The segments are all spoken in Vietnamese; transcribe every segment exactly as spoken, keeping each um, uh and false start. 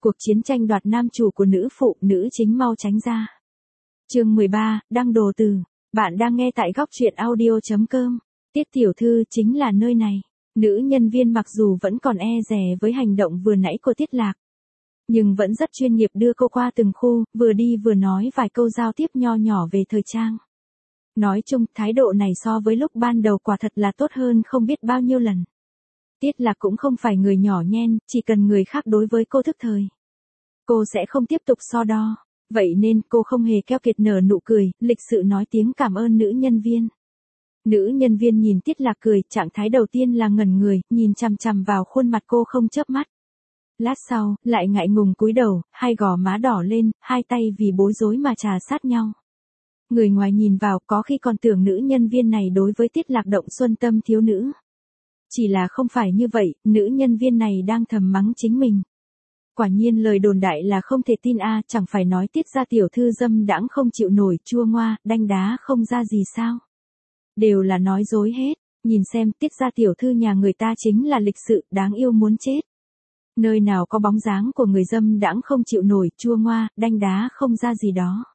Cuộc chiến tranh đoạt nam chủ của nữ phụ, nữ chính mau tránh ra. Chương mười ba, đăng đồ từ. Bạn đang nghe tại góc truyện audio chấm com. Tiết tiểu thư chính là nơi này. Nữ nhân viên mặc dù vẫn còn e dè với hành động vừa nãy của Tiết Lạc, nhưng vẫn rất chuyên nghiệp đưa cô qua từng khu, vừa đi vừa nói vài câu giao tiếp nho nhỏ về thời trang. Nói chung, thái độ này so với lúc ban đầu quả thật là tốt hơn không biết bao nhiêu lần. Tiết Lạc cũng không phải người nhỏ nhen, chỉ cần người khác đối với cô thức thời, cô sẽ không tiếp tục so đo. Vậy nên cô không hề keo kiệt nở nụ cười, lịch sự nói tiếng cảm ơn nữ nhân viên. Nữ nhân viên nhìn Tiết Lạc cười, trạng thái đầu tiên là ngẩn người, nhìn chằm chằm vào khuôn mặt cô không chớp mắt. Lát sau, lại ngại ngùng cúi đầu, hai gò má đỏ lên, hai tay vì bối rối mà trà sát nhau. Người ngoài nhìn vào có khi còn tưởng nữ nhân viên này đối với Tiết Lạc động xuân tâm thiếu nữ. Chỉ là không phải như vậy, nữ nhân viên này đang thầm mắng chính mình. Quả nhiên lời đồn đại là không thể tin a, chẳng phải nói Tiết gia tiểu thư dâm đãng không chịu nổi, chua ngoa, đanh đá không ra gì sao. Đều là nói dối hết, nhìn xem Tiết gia tiểu thư nhà người ta chính là lịch sự, đáng yêu muốn chết. Nơi nào có bóng dáng của người dâm đãng không chịu nổi, chua ngoa, đanh đá không ra gì đó.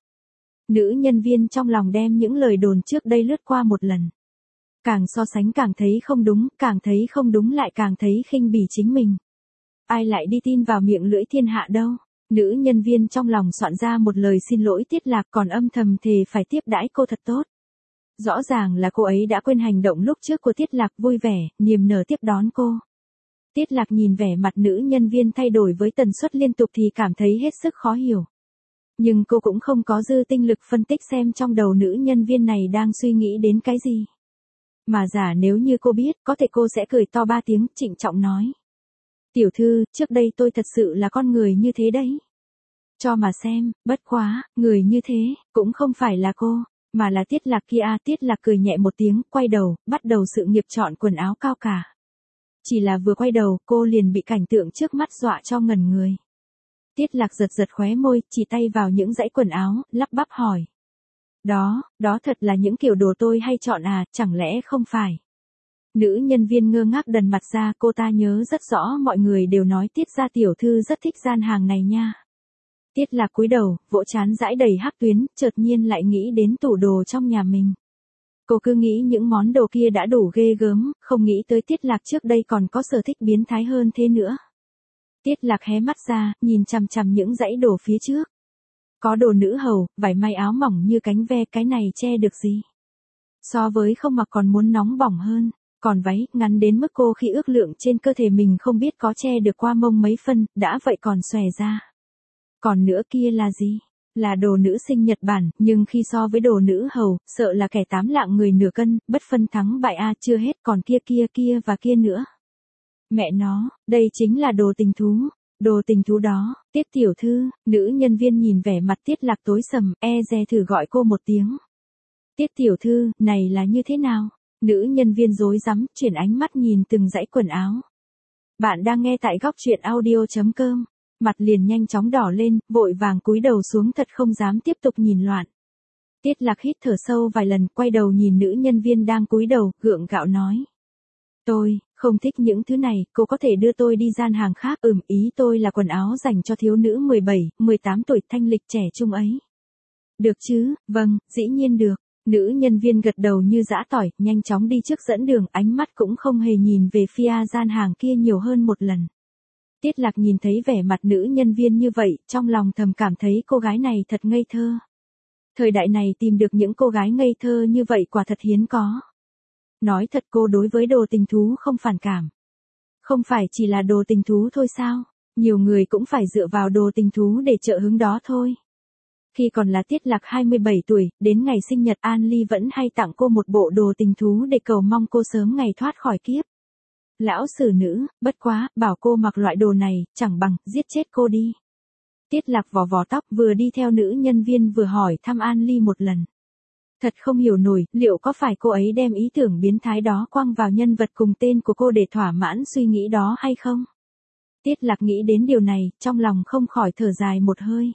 Nữ nhân viên trong lòng đem những lời đồn trước đây lướt qua một lần. Càng so sánh càng thấy không đúng, càng thấy không đúng lại càng thấy khinh bỉ chính mình. Ai lại đi tin vào miệng lưỡi thiên hạ đâu. Nữ nhân viên trong lòng soạn ra một lời xin lỗi Tiết Lạc, còn âm thầm thề phải tiếp đãi cô thật tốt. Rõ ràng là cô ấy đã quên hành động lúc trước của Tiết Lạc, vui vẻ, niềm nở tiếp đón cô. Tiết Lạc nhìn vẻ mặt nữ nhân viên thay đổi với tần suất liên tục thì cảm thấy hết sức khó hiểu. Nhưng cô cũng không có dư tinh lực phân tích xem trong đầu nữ nhân viên này đang suy nghĩ đến cái gì. Mà giả nếu như cô biết, có thể cô sẽ cười to ba tiếng, trịnh trọng nói. Tiểu thư, trước đây tôi thật sự là con người như thế đấy. Cho mà xem, bất quá, người như thế, cũng không phải là cô, mà là Tiết Lạc kia. Tiết Lạc cười nhẹ một tiếng, quay đầu, bắt đầu sự nghiệp chọn quần áo cao cả. Chỉ là vừa quay đầu, cô liền bị cảnh tượng trước mắt dọa cho ngẩn người. Tiết Lạc giật giật khóe môi, chỉ tay vào những dãy quần áo, lắp bắp hỏi. Đó, đó thật là những kiểu đồ tôi hay chọn à, chẳng lẽ không phải? Nữ nhân viên ngơ ngác đần mặt ra, cô ta nhớ rất rõ mọi người đều nói Tiết gia tiểu thư rất thích gian hàng này nha. Tiết Lạc cúi đầu, vỗ trán dãi đầy hắc tuyến, chợt nhiên lại nghĩ đến tủ đồ trong nhà mình. Cô cứ nghĩ những món đồ kia đã đủ ghê gớm, không nghĩ tới Tiết Lạc trước đây còn có sở thích biến thái hơn thế nữa. Tiết Lạc hé mắt ra, nhìn chằm chằm những dãy đồ phía trước. Có đồ nữ hầu, vải may áo mỏng như cánh ve, cái này che được gì? So với không mặc còn muốn nóng bỏng hơn. Còn váy, ngắn đến mức cô khi ước lượng trên cơ thể mình không biết có che được qua mông mấy phân, đã vậy còn xòe ra. Còn nữa kia là gì? Là đồ nữ sinh Nhật Bản, nhưng khi so với đồ nữ hầu, sợ là kẻ tám lạng người nửa cân, bất phân thắng bại a, chưa hết còn kia kia kia và kia nữa. Mẹ nó, đây chính là đồ tình thú. Đồ tình thú đó, Tiết tiểu thư, nữ nhân viên nhìn vẻ mặt Tiết Lạc tối sầm, e dè thử gọi cô một tiếng. Tiết tiểu thư, này là như thế nào? Nữ nhân viên rối rắm, chuyển ánh mắt nhìn từng dãy quần áo. Bạn đang nghe tại góc truyện audio chấm com. Mặt liền nhanh chóng đỏ lên, vội vàng cúi đầu xuống thật không dám tiếp tục nhìn loạn. Tiết Lạc hít thở sâu vài lần, quay đầu nhìn nữ nhân viên đang cúi đầu, gượng gạo nói. Tôi, không thích những thứ này, cô có thể đưa tôi đi gian hàng khác. Ừm, ý tôi là quần áo dành cho thiếu nữ mười bảy, mười tám tuổi thanh lịch trẻ trung ấy. Được chứ, vâng, dĩ nhiên được. Nữ nhân viên gật đầu như giã tỏi, nhanh chóng đi trước dẫn đường, ánh mắt cũng không hề nhìn về phía gian hàng kia nhiều hơn một lần. Tiết Lạc nhìn thấy vẻ mặt nữ nhân viên như vậy, trong lòng thầm cảm thấy cô gái này thật ngây thơ. Thời đại này tìm được những cô gái ngây thơ như vậy quả thật hiếm có. Nói thật, cô đối với đồ tình thú không phản cảm. Không phải chỉ là đồ tình thú thôi sao? Nhiều người cũng phải dựa vào đồ tình thú để trợ hứng đó thôi. Khi còn là Tiết Lạc hai mươi bảy tuổi, đến ngày sinh nhật An Ly vẫn hay tặng cô một bộ đồ tình thú để cầu mong cô sớm ngày thoát khỏi kiếp. Lão sử nữ, bất quá, bảo cô mặc loại đồ này, chẳng bằng, giết chết cô đi. Tiết Lạc vò vò tóc, vừa đi theo nữ nhân viên vừa hỏi thăm An Ly một lần. Thật không hiểu nổi, liệu có phải cô ấy đem ý tưởng biến thái đó quăng vào nhân vật cùng tên của cô để thỏa mãn suy nghĩ đó hay không? Tiết Lạc nghĩ đến điều này, trong lòng không khỏi thở dài một hơi.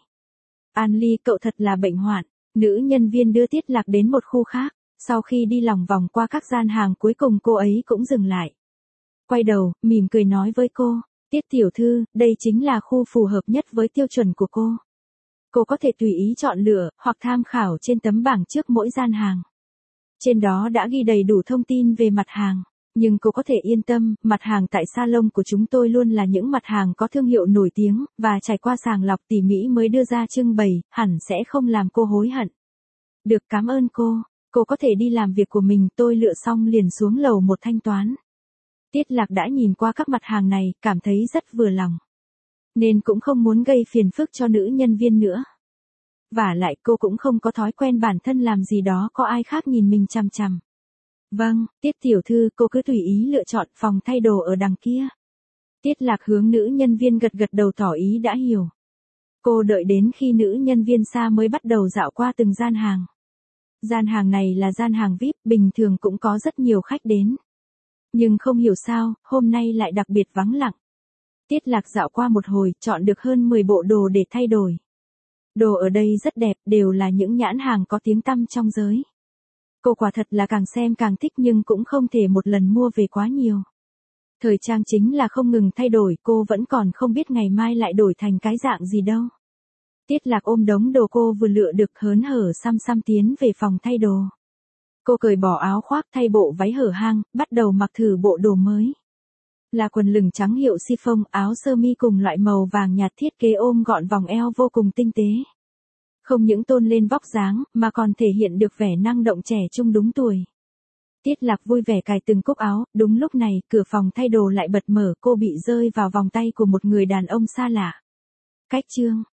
An Ly, cậu thật là bệnh hoạn. Nữ nhân viên đưa Tiết Lạc đến một khu khác, sau khi đi lòng vòng qua các gian hàng cuối cùng cô ấy cũng dừng lại. Quay đầu, mỉm cười nói với cô, Tiết tiểu thư, đây chính là khu phù hợp nhất với tiêu chuẩn của cô. Cô có thể tùy ý chọn lựa, hoặc tham khảo trên tấm bảng trước mỗi gian hàng. Trên đó đã ghi đầy đủ thông tin về mặt hàng. Nhưng cô có thể yên tâm, mặt hàng tại salon của chúng tôi luôn là những mặt hàng có thương hiệu nổi tiếng, và trải qua sàng lọc tỉ mỉ mới đưa ra trưng bày, hẳn sẽ không làm cô hối hận. Được, cảm ơn cô. Cô có thể đi làm việc của mình, tôi lựa xong liền xuống lầu một thanh toán. Tiết Lạc đã nhìn qua các mặt hàng này, cảm thấy rất vừa lòng. Nên cũng không muốn gây phiền phức cho nữ nhân viên nữa. Vả lại cô cũng không có thói quen bản thân làm gì đó có ai khác nhìn mình chằm chằm. Vâng, Tiết tiểu thư, cô cứ tùy ý lựa chọn, phòng thay đồ ở đằng kia. Tiết Lạc hướng nữ nhân viên gật gật đầu tỏ ý đã hiểu. Cô đợi đến khi nữ nhân viên xa mới bắt đầu dạo qua từng gian hàng. Gian hàng này là gian hàng vi ai pi, bình thường cũng có rất nhiều khách đến. Nhưng không hiểu sao, hôm nay lại đặc biệt vắng lặng. Tiết Lạc dạo qua một hồi, chọn được hơn mười bộ đồ để thay đổi. Đồ ở đây rất đẹp, đều là những nhãn hàng có tiếng tăm trong giới. Cô quả thật là càng xem càng thích nhưng cũng không thể một lần mua về quá nhiều. Thời trang chính là không ngừng thay đổi, cô vẫn còn không biết ngày mai lại đổi thành cái dạng gì đâu. Tiết Lạc ôm đống đồ cô vừa lựa được hớn hở xăm xăm tiến về phòng thay đồ. Cô cởi bỏ áo khoác thay bộ váy hở hang, bắt đầu mặc thử bộ đồ mới. Là quần lửng trắng hiệu chiffon, áo sơ mi cùng loại màu vàng nhạt thiết kế ôm gọn vòng eo vô cùng tinh tế. Không những tôn lên vóc dáng, mà còn thể hiện được vẻ năng động trẻ trung đúng tuổi. Tiết Lạc vui vẻ cài từng cúc áo, đúng lúc này, cửa phòng thay đồ lại bật mở, cô bị rơi vào vòng tay của một người đàn ông xa lạ. Cách chương